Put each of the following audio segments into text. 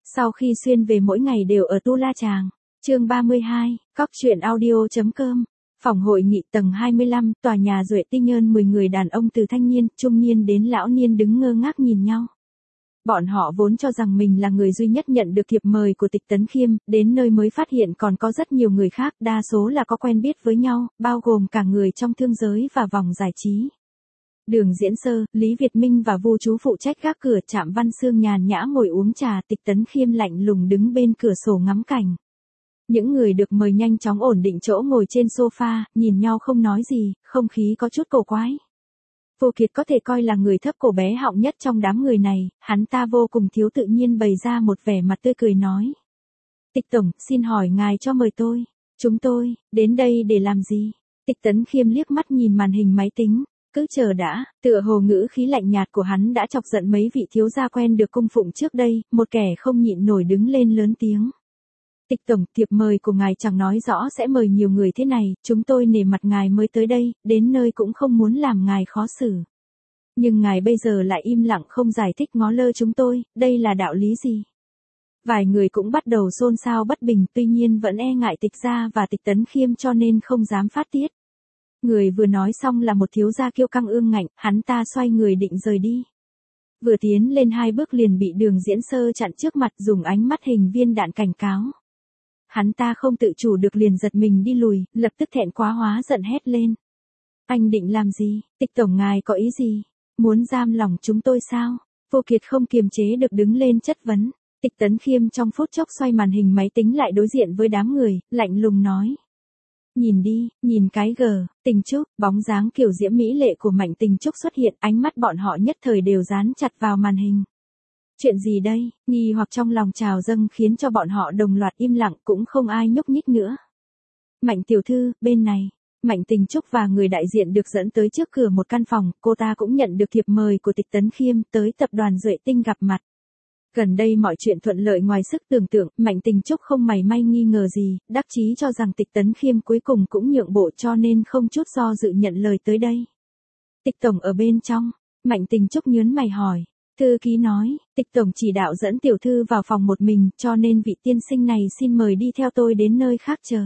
Sau khi xuyên về mỗi ngày đều ở Tu La Chàng. Chương 32, Cóc truyện audio.com. Phòng hội nghị tầng 25, tòa nhà Duệ Tinh Nhơn, 10 người đàn ông từ thanh niên, trung niên đến lão niên đứng ngơ ngác nhìn nhau. Bọn họ vốn cho rằng mình là người duy nhất nhận được thiệp mời của Tịch Tấn Khiêm, đến nơi mới phát hiện còn có rất nhiều người khác, đa số là có quen biết với nhau, bao gồm cả người trong thương giới và vòng giải trí. Đường Diễn Sơ, Lý Việt Minh và Vu Chú phụ trách gác cửa, Trạm Văn Sương nhàn nhã ngồi uống trà, Tịch Tấn Khiêm lạnh lùng đứng bên cửa sổ ngắm cảnh. Những người được mời nhanh chóng ổn định chỗ ngồi trên sofa, nhìn nhau không nói gì, không khí có chút cổ quái. Vô Kiệt có thể coi là người thấp cổ bé họng nhất trong đám người này, hắn ta vô cùng thiếu tự nhiên bày ra một vẻ mặt tươi cười nói. Tịch Tổng, xin hỏi ngài cho mời tôi. Chúng tôi, đến đây để làm gì? Tịch Tấn Khiêm liếc mắt nhìn màn hình máy tính. Cứ chờ đã, tựa hồ ngữ khí lạnh nhạt của hắn đã chọc giận mấy vị thiếu gia quen được cung phụng trước đây, một kẻ không nhịn nổi đứng lên lớn tiếng. Tịch Tổng, thiệp mời của ngài chẳng nói rõ sẽ mời nhiều người thế này, chúng tôi nể mặt ngài mới tới đây, đến nơi cũng không muốn làm ngài khó xử. Nhưng ngài bây giờ lại im lặng không giải thích ngó lơ chúng tôi, đây là đạo lý gì? Vài người cũng bắt đầu xôn xao bất bình, tuy nhiên vẫn e ngại Tịch gia và Tịch Tấn Khiêm cho nên không dám phát tiết. Người vừa nói xong là một thiếu gia kiêu căng ương ngạnh, hắn ta xoay người định rời đi. Vừa tiến lên 2 bước liền bị Đường Diễn Sơ chặn trước mặt, dùng ánh mắt hình viên đạn cảnh cáo. Hắn ta không tự chủ được liền giật mình đi lùi, lập tức thẹn quá hóa giận hét lên. Anh định làm gì? Tịch Tổng ngài có ý gì? Muốn giam lòng chúng tôi sao? Vô Kiệt không kiềm chế được đứng lên chất vấn. Tịch Tấn Khiêm trong phút chốc xoay màn hình máy tính lại đối diện với đám người, lạnh lùng nói. Nhìn đi, nhìn cái Tình Trúc, bóng dáng kiểu diễm mỹ lệ của Mạnh Tình Trúc xuất hiện, ánh mắt bọn họ nhất thời đều dán chặt vào màn hình. Chuyện gì đây? Nghi hoặc trong lòng trào dâng khiến cho bọn họ đồng loạt im lặng, cũng không ai nhúc nhích nữa. Mạnh tiểu thư, bên này. Mạnh Tình Trúc và người đại diện được dẫn tới trước cửa một căn phòng, cô ta cũng nhận được thiệp mời của Tịch Tấn Khiêm tới tập đoàn Duệ Tinh gặp mặt. Gần đây mọi chuyện thuận lợi ngoài sức tưởng tượng, Mạnh Tình Trúc không mảy may nghi ngờ gì, đắc chí cho rằng Tịch Tấn Khiêm cuối cùng cũng nhượng bộ cho nên không chút do dự nhận lời tới đây. Tịch Tổng ở bên trong, Mạnh Tình Trúc nhớn mày hỏi. Thư ký nói, Tịch Tổng chỉ đạo dẫn tiểu thư vào phòng một mình, cho nên vị tiên sinh này xin mời đi theo tôi đến nơi khác chờ.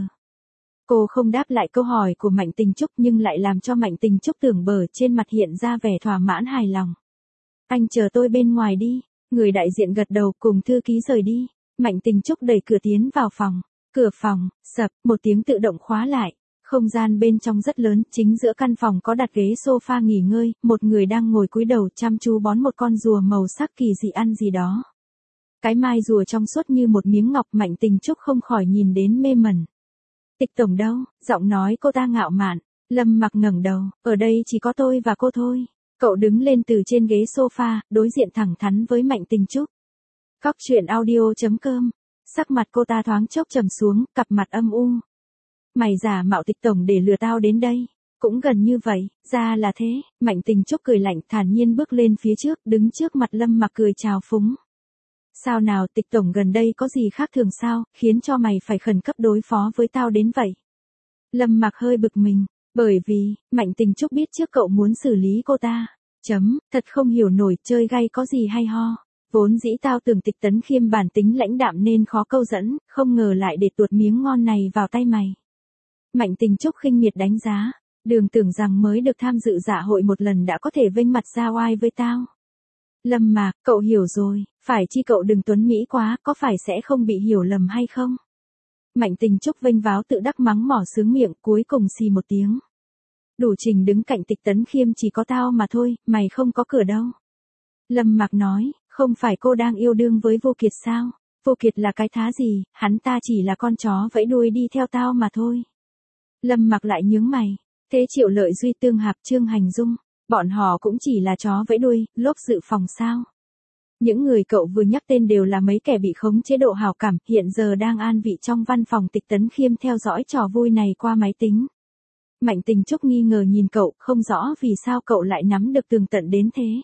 Cô không đáp lại câu hỏi của Mạnh Tình Trúc nhưng lại làm cho Mạnh Tình Trúc tưởng bở trên mặt hiện ra vẻ thỏa mãn hài lòng. Anh chờ tôi bên ngoài đi. Người đại diện gật đầu cùng thư ký rời đi. Mạnh Tình Trúc đẩy cửa tiến vào phòng. Cửa phòng, sập, một tiếng tự động khóa lại. Không gian bên trong rất lớn, chính giữa căn phòng có đặt ghế sofa nghỉ ngơi, một người đang ngồi cúi đầu chăm chú bón một con rùa màu sắc kỳ dị ăn gì đó. Cái mai rùa trong suốt như một miếng ngọc, Mạnh Tình Trúc không khỏi nhìn đến mê mẩn. Tịch Tổng đâu? Giọng nói cô ta ngạo mạn. Lâm Mặc ngẩng đầu, ở đây chỉ có tôi và cô thôi. Cậu đứng lên từ trên ghế sofa, đối diện thẳng thắn với Mạnh Tình Trúc. Cóc truyện audio.com. Sắc mặt cô ta thoáng chốc trầm xuống, cặp mặt âm u. Mày giả mạo Tịch Tổng để lừa tao đến đây. Cũng gần như vậy, ra là thế. Mạnh Tình Trúc cười lạnh thản nhiên bước lên phía trước, đứng trước mặt Lâm Mặc cười chào phúng. Sao nào, Tịch Tổng gần đây có gì khác thường sao, khiến cho mày phải khẩn cấp đối phó với tao đến vậy? Lâm Mặc hơi bực mình. Bởi vì, Mạnh Tình Trúc biết trước cậu muốn xử lý cô ta. Thật không hiểu nổi, chơi gay có gì hay ho. Vốn dĩ tao tưởng Tịch Tấn Khiêm bản tính lãnh đạm nên khó câu dẫn, không ngờ lại để tuột miếng ngon này vào tay mày. Mạnh Tình Trúc khinh miệt đánh giá. Đừng tưởng rằng mới được tham dự dạ hội một lần đã có thể vênh mặt ra oai với tao. Lâm Mạc, cậu hiểu rồi, phải chi cậu đừng tuấn mỹ quá, có phải sẽ không bị hiểu lầm hay không? Mạnh Tình Trúc vênh váo tự đắc mắng mỏ sướng miệng, cuối cùng xì một tiếng. Đủ trình đứng cạnh Tịch Tấn Khiêm chỉ có tao mà thôi, mày không có cửa đâu. Lâm Mặc nói, không phải cô đang yêu đương với Vô Kiệt sao? Vô Kiệt là cái thá gì, hắn ta chỉ là con chó vẫy đuôi đi theo tao mà thôi. Lâm Mặc lại nhướng mày, thế Triệu Lợi Duy, Tương Hạp, Trương Hành Dung, bọn họ cũng chỉ là chó vẫy đuôi, lốp dự phòng sao? Những người cậu vừa nhắc tên đều là mấy kẻ bị khống chế độ hào cảm, hiện giờ đang an vị trong văn phòng Tịch Tấn Khiêm theo dõi trò vui này qua máy tính. Mạnh Tình Trúc nghi ngờ nhìn cậu, không rõ vì sao cậu lại nắm được tường tận đến thế.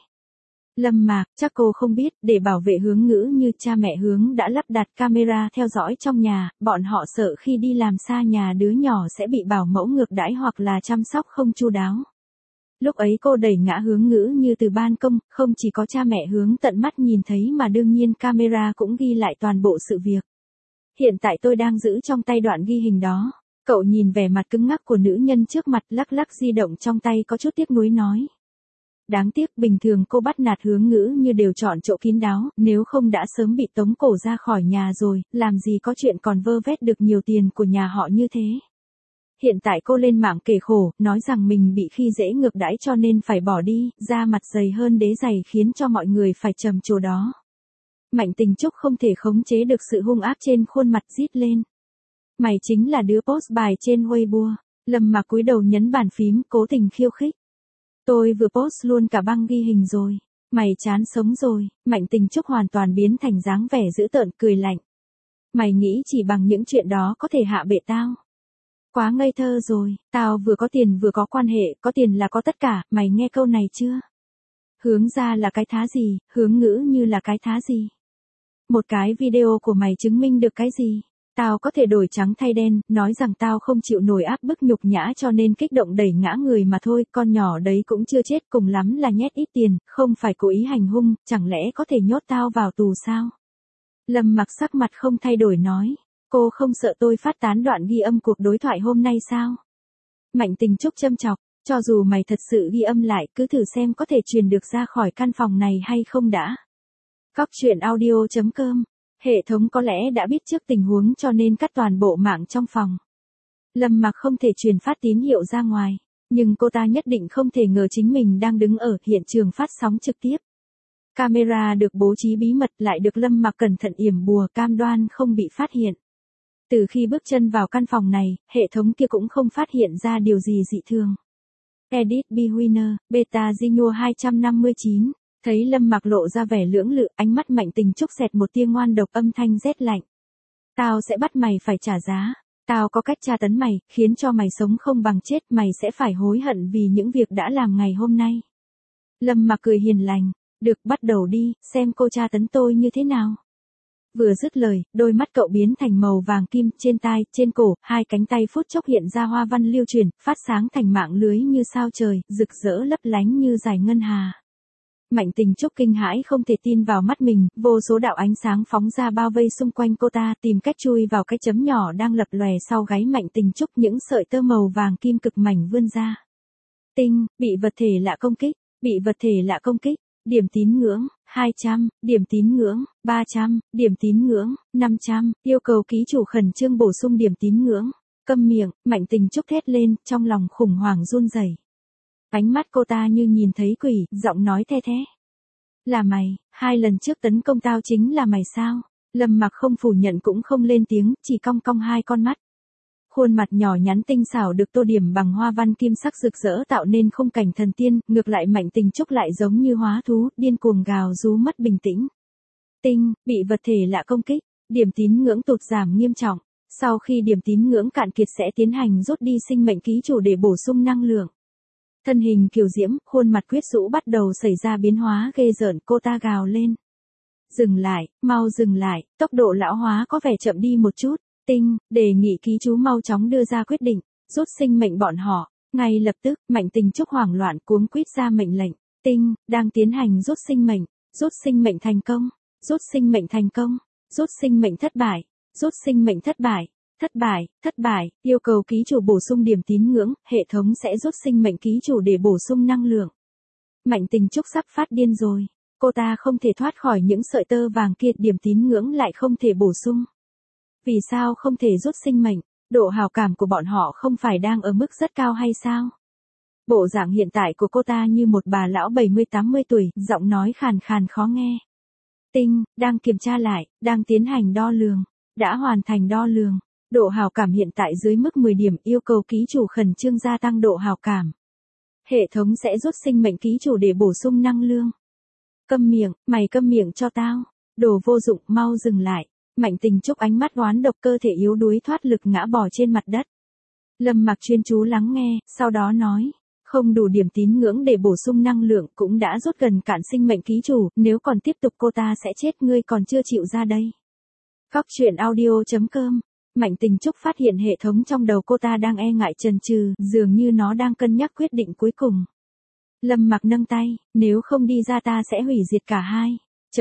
Lâm Mạc, chắc cô không biết, để bảo vệ Hướng Ngữ như cha mẹ Hướng đã lắp đặt camera theo dõi trong nhà, bọn họ sợ khi đi làm xa nhà đứa nhỏ sẽ bị bảo mẫu ngược đãi hoặc là chăm sóc không chu đáo. Lúc ấy cô đẩy ngã Hướng Ngữ Như từ ban công, không chỉ có cha mẹ Hướng tận mắt nhìn thấy mà đương nhiên camera cũng ghi lại toàn bộ sự việc. Hiện tại tôi đang giữ trong tay đoạn ghi hình đó. Cậu nhìn vẻ mặt cứng ngắc của nữ nhân trước mặt, lắc lắc di động trong tay có chút tiếc nuối nói. Đáng tiếc, bình thường cô bắt nạt Hướng Ngữ Như đều chọn chỗ kín đáo, nếu không đã sớm bị tống cổ ra khỏi nhà rồi, làm gì có chuyện còn vơ vét được nhiều tiền của nhà họ như thế. Hiện tại cô lên mạng kể khổ, nói rằng mình bị khi dễ ngược đãi cho nên phải bỏ đi, da mặt dày hơn đế giày khiến cho mọi người phải trầm trồ đó. Mạnh Tình Trúc không thể khống chế được sự hung ác trên khuôn mặt, rít lên. Mày chính là đứa post bài trên Weibo. Lâm Mặc cúi đầu nhấn bàn phím, cố tình khiêu khích. Tôi vừa post luôn cả băng ghi hình rồi. Mày chán sống rồi. Mạnh Tình Trúc hoàn toàn biến thành dáng vẻ dữ tợn, cười lạnh. Mày nghĩ chỉ bằng những chuyện đó có thể hạ bệ tao? Quá ngây thơ rồi, tao vừa có tiền vừa có quan hệ, có tiền là có tất cả, mày nghe câu này chưa? Hướng ra là cái thá gì, Hướng Ngữ Như là cái thá gì? Một cái video của mày chứng minh được cái gì? Tao có thể đổi trắng thay đen, nói rằng tao không chịu nổi áp bức nhục nhã cho nên kích động đẩy ngã người mà thôi, con nhỏ đấy cũng chưa chết, cùng lắm là nhét ít tiền, không phải cố ý hành hung, chẳng lẽ có thể nhốt tao vào tù sao? Lâm Mặc sắc mặt không thay đổi nói. Cô không sợ tôi phát tán đoạn ghi âm cuộc đối thoại hôm nay sao? Mạnh Tình Trúc châm chọc, cho dù mày thật sự ghi âm lại, cứ thử xem có thể truyền được ra khỏi căn phòng này hay không đã. Cóc truyện audio.com. Hệ thống có lẽ đã biết trước tình huống cho nên cắt toàn bộ mạng trong phòng. Lâm Mặc không thể truyền phát tín hiệu ra ngoài, nhưng cô ta nhất định không thể ngờ chính mình đang đứng ở hiện trường phát sóng trực tiếp. Camera được bố trí bí mật lại được Lâm Mặc cẩn thận yểm bùa cam đoan không bị phát hiện. Từ khi bước chân vào căn phòng này, hệ thống kia cũng không phát hiện ra điều gì dị thường. Edit Bewinner, Beta Zinho 259. Thấy Lâm Mặc lộ ra vẻ lưỡng lự, ánh mắt Mạnh Tình Trúc xẹt một tia ngoan độc, âm thanh rét lạnh. Tao sẽ bắt mày phải trả giá. Tao có cách tra tấn mày, khiến cho mày sống không bằng chết, mày sẽ phải hối hận vì những việc đã làm ngày hôm nay. Lâm Mặc cười hiền lành. Được, bắt đầu đi, xem cô tra tấn tôi như thế nào. Vừa dứt lời, đôi mắt cậu biến thành màu vàng kim, trên tai, trên cổ, hai cánh tay phút chốc hiện ra hoa văn lưu chuyển, phát sáng thành mạng lưới như sao trời, rực rỡ lấp lánh như dải ngân hà. Mạnh Tình Trúc kinh hãi không thể tin vào mắt mình, vô số đạo ánh sáng phóng ra bao vây xung quanh cô ta, tìm cách chui vào cái chấm nhỏ đang lập lòe sau gáy Mạnh Tình Trúc, những sợi tơ màu vàng kim cực mảnh vươn ra. Tinh, bị vật thể lạ công kích, bị vật thể lạ công kích. Điểm tín ngưỡng, 200, điểm tín ngưỡng, 300, điểm tín ngưỡng, 500, yêu cầu ký chủ khẩn trương bổ sung điểm tín ngưỡng. Câm miệng, Mạnh Tình Trúc thét lên, trong lòng khủng hoảng run rẩy. Ánh mắt cô ta như nhìn thấy quỷ, giọng nói the thé. Là mày, 2 lần trước tấn công tao chính là mày sao? Lâm Mặc không phủ nhận cũng không lên tiếng, chỉ cong cong hai con mắt. Khuôn mặt nhỏ nhắn tinh xảo được tô điểm bằng hoa văn kim sắc rực rỡ tạo nên khung cảnh thần tiên, ngược lại Mạnh Tình Trúc lại giống như hóa thú, điên cuồng gào rú mất bình tĩnh. Tinh, bị vật thể lạ công kích, điểm tín ngưỡng tụt giảm nghiêm trọng. Sau khi điểm tín ngưỡng cạn kiệt sẽ tiến hành rút đi sinh mệnh ký chủ để bổ sung năng lượng. Thân hình kiều diễm, khuôn mặt quyết rũ bắt đầu xảy ra biến hóa ghê rợn, cô ta gào lên. Dừng lại, mau dừng lại, tốc độ lão hóa có vẻ chậm đi một chút. Tinh, đề nghị ký chú mau chóng đưa ra quyết định, rút sinh mệnh bọn họ. Ngay lập tức, Mạnh Tình Trúc hoảng loạn cuống quýt ra mệnh lệnh. Tinh, đang tiến hành rút sinh mệnh thành công, rút sinh mệnh thành công, rút sinh mệnh thất bại, rút sinh mệnh thất bại, thất bại, yêu cầu ký chủ bổ sung điểm tín ngưỡng, hệ thống sẽ rút sinh mệnh ký chủ để bổ sung năng lượng. Mạnh Tình Trúc sắp phát điên rồi, cô ta không thể thoát khỏi những sợi tơ vàng kia, điểm tín ngưỡng lại không thể bổ sung. Vì sao không thể rút sinh mệnh? Độ hào cảm của bọn họ không phải đang ở mức rất cao hay sao? Bộ dạng hiện tại của cô ta như một bà lão 70-80 tuổi, giọng nói khàn khàn khó nghe. Tinh, đang kiểm tra lại, đang tiến hành đo lường, đã hoàn thành đo lường. Độ hào cảm hiện tại dưới mức 10 điểm, yêu cầu ký chủ khẩn trương gia tăng độ hào cảm. Hệ thống sẽ rút sinh mệnh ký chủ để bổ sung năng lượng. Câm miệng, mày câm miệng cho tao. Đồ vô dụng, mau dừng lại. Mạnh Tình Trúc ánh mắt oán độc, cơ thể yếu đuối thoát lực ngã bò trên mặt đất. Lâm Mặc chuyên chú lắng nghe, sau đó nói. Không đủ điểm tín ngưỡng để bổ sung năng lượng, cũng đã rút gần cạn sinh mệnh ký chủ, nếu còn tiếp tục cô ta sẽ chết, ngươi còn chưa chịu ra đây. Cóc truyện audio.com. Mạnh Tình Trúc phát hiện hệ thống trong đầu cô ta đang e ngại chần chừ, dường như nó đang cân nhắc quyết định cuối cùng. Lâm Mặc nâng tay, nếu không đi ra ta sẽ hủy diệt cả hai.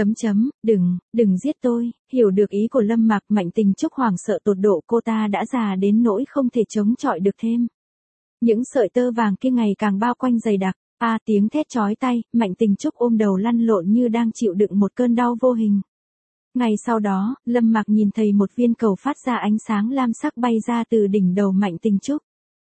Đừng giết tôi, hiểu được ý của Lâm Mặc. Mạnh Tình Trúc hoảng sợ tột độ, cô ta đã già đến nỗi không thể chống chọi được thêm. Những sợi tơ vàng kia ngày càng bao quanh dày đặc, tiếng thét chói tai, Mạnh Tình Trúc ôm đầu lăn lộn như đang chịu đựng một cơn đau vô hình. Ngày sau đó, Lâm Mặc nhìn thấy một viên cầu phát ra ánh sáng lam sắc bay ra từ đỉnh đầu Mạnh Tình Trúc.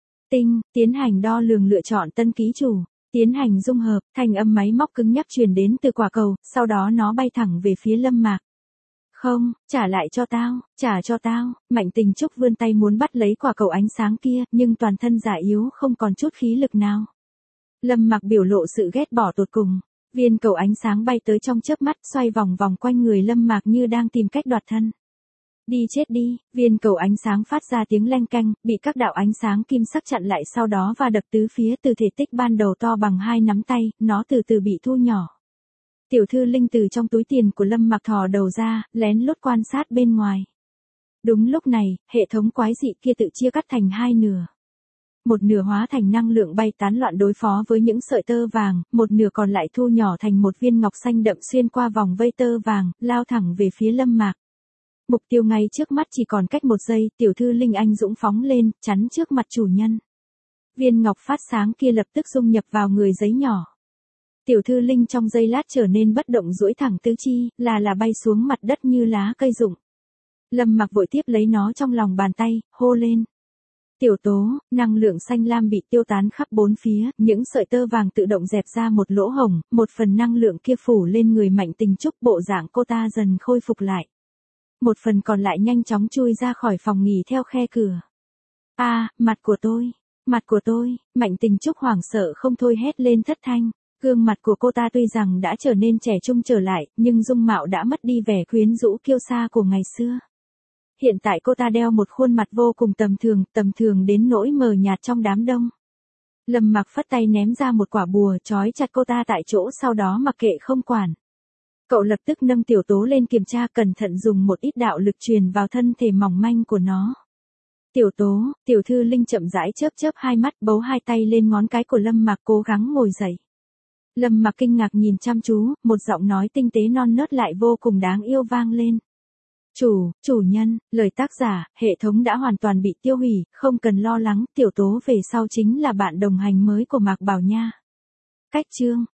Tiến hành đo lường lựa chọn tân ký chủ. Tiến hành dung hợp, thanh âm máy móc cứng nhắc truyền đến từ quả cầu, sau đó nó bay thẳng về phía Lâm Mạc. Không, trả lại cho tao, trả cho tao. Mạnh Tình Trúc vươn tay muốn bắt lấy quả cầu ánh sáng kia, nhưng toàn thân già yếu không còn chút khí lực nào. Lâm Mạc biểu lộ sự ghét bỏ tột cùng. Viên cầu ánh sáng bay tới trong chớp mắt, xoay vòng vòng quanh người Lâm Mạc như đang tìm cách đoạt thân. Đi chết đi, viên cầu ánh sáng phát ra tiếng leng keng, bị các đạo ánh sáng kim sắc chặn lại, sau đó và đập tứ phía. Từ thể tích ban đầu to bằng 2 nắm tay, nó từ từ bị thu nhỏ. Tiểu Thư Linh từ trong túi tiền của Lâm Mặc thò đầu ra, lén lút quan sát bên ngoài. Đúng lúc này, hệ thống quái dị kia tự chia cắt thành hai nửa. Một nửa hóa thành năng lượng bay tán loạn đối phó với những sợi tơ vàng, một nửa còn lại thu nhỏ thành một viên ngọc xanh đậm xuyên qua vòng vây tơ vàng, lao thẳng về phía Lâm Mạc. Mục tiêu ngay trước mắt chỉ còn cách 1 giây, Tiểu Thư Linh anh dũng phóng lên, chắn trước mặt chủ nhân. Viên ngọc phát sáng kia lập tức dung nhập vào người giấy nhỏ. Tiểu Thư Linh trong giây lát trở nên bất động, duỗi thẳng tứ chi, là bay xuống mặt đất như lá cây rụng. Lâm Mặc vội tiếp lấy nó trong lòng bàn tay, hô lên. Tiểu Tố, năng lượng xanh lam bị tiêu tán khắp bốn phía, những sợi tơ vàng tự động dẹp ra một lỗ hổng, một phần năng lượng kia phủ lên người Mạnh Tình Trúc, bộ dạng cô ta dần khôi phục lại. Một phần còn lại nhanh chóng chui ra khỏi phòng nghỉ theo khe cửa. Mặt của tôi, Mạnh Tình Trúc hoảng sợ không thôi hét lên thất thanh. Gương mặt của cô ta tuy rằng đã trở nên trẻ trung trở lại, nhưng dung mạo đã mất đi vẻ quyến rũ kiêu sa của ngày xưa. Hiện tại cô ta đeo một khuôn mặt vô cùng tầm thường đến nỗi mờ nhạt trong đám đông. Lâm Mặc phất tay ném ra một quả bùa trói chặt cô ta tại chỗ, sau đó mặc kệ không quản. Cậu lập tức nâng Tiểu Tố lên kiểm tra, cẩn thận dùng một ít đạo lực truyền vào thân thể mỏng manh của nó. Tiểu Tố, Tiểu Thư Linh chậm rãi chớp hai mắt, bấu hai tay lên ngón cái của Lâm Mặc, cố gắng ngồi dậy. Lâm Mặc kinh ngạc nhìn chăm chú, một giọng nói tinh tế non nớt lại vô cùng đáng yêu vang lên. Chủ nhân, lời tác giả, hệ thống đã hoàn toàn bị tiêu hủy, không cần lo lắng, Tiểu Tố về sau chính là bạn đồng hành mới của Mạc Bảo Nha. Cách chương